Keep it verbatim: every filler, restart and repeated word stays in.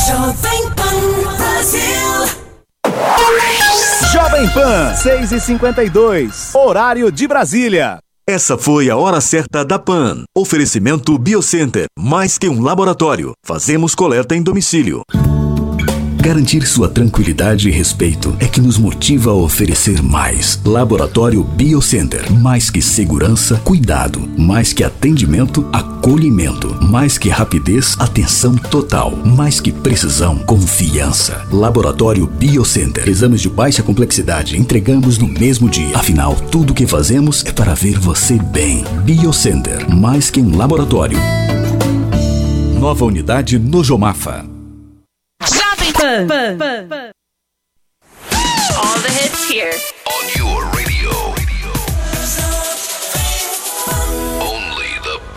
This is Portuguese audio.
Jovem Pan Brasil. Jovem Pan, seis e cinquenta e dois, horário de Brasília. Essa foi a hora certa da Pan. Oferecimento Biocenter, mais que um laboratório. Fazemos coleta em domicílio. Garantir sua tranquilidade e respeito é que nos motiva a oferecer mais. Laboratório Biocenter. Mais que segurança, cuidado. Mais que atendimento, acolhimento. Mais que rapidez, atenção total. Mais que precisão, confiança. Laboratório Biocenter. Exames de baixa complexidade entregamos no mesmo dia. Afinal, tudo o que fazemos é para ver você bem. Biocenter. Mais que um laboratório. Nova unidade no Jomafa. Pan, pan, pan, pan. All the hits here.